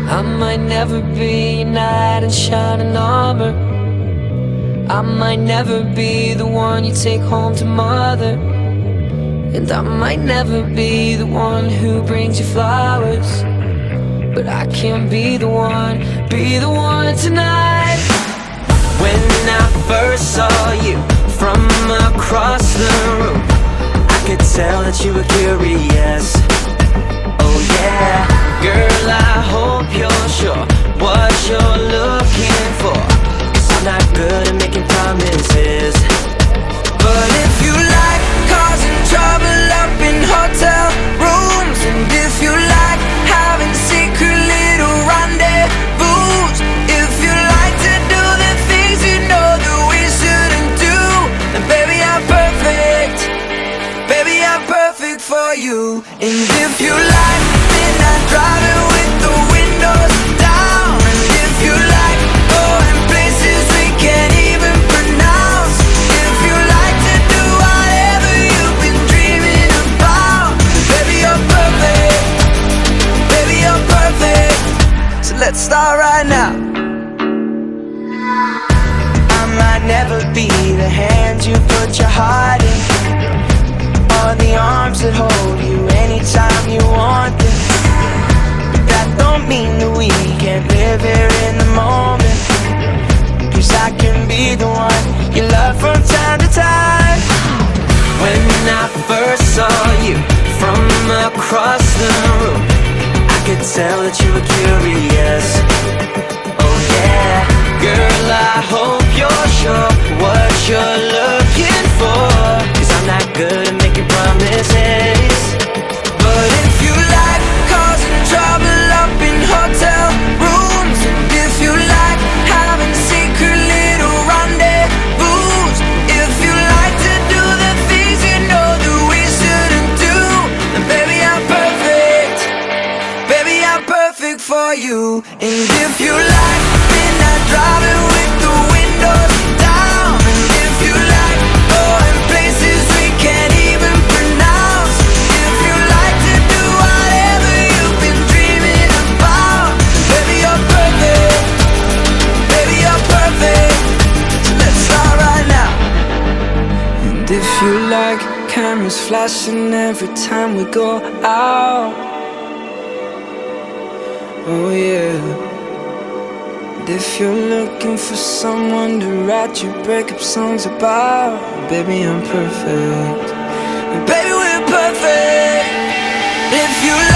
I might never be a knight in shining armor. I might never be the one you take home to mother. And I might never be the one who brings you flowers, but I can be the one tonight. When I first saw you from across the room, I could tell that you were curious. Oh yeah, girl, I hope you're sure what you're looking for, 'cause I'm not good at making promises. But if you like causing trouble up in hotel rooms, and if you like having secret little rendezvous, if you like to do the things you know that we shouldn't do, then baby, I'm perfect. Baby, I'm perfect for you. And if you like midnight driving with the windows down, and if you like going places we can't even pronounce, if you like to do whatever you've been dreaming about, baby, you're perfect. Baby, you're perfect. So let's start right now. I might never be the hand you put your heart in, or the arms that hold you anytime you want them. But that don't mean that we can't live here in the moment, 'cause I can be the one you love from time to time. When I first saw you from across the room, I could tell that you were curious. Oh yeah, girl, I hope you're sure what you're looking for, 'cause I'm not good at making promises. But if you like causing trouble up in hotel rooms, and if you like having secret little rendezvous, if you like to do the things you know that we shouldn't do, then baby, I'm perfect. Baby, I'm perfect for you. And if you like midnight driving with the windows down, and if you like going places we can't even pronounce, if you like to do whatever you've been dreaming about, baby, you're perfect. Baby, you're perfect. So let's start right now. And if you like cameras flashing every time we go out, oh yeah. And if you're looking for someone to write your breakup songs about, baby, I'm perfect. And baby, we're perfect. If you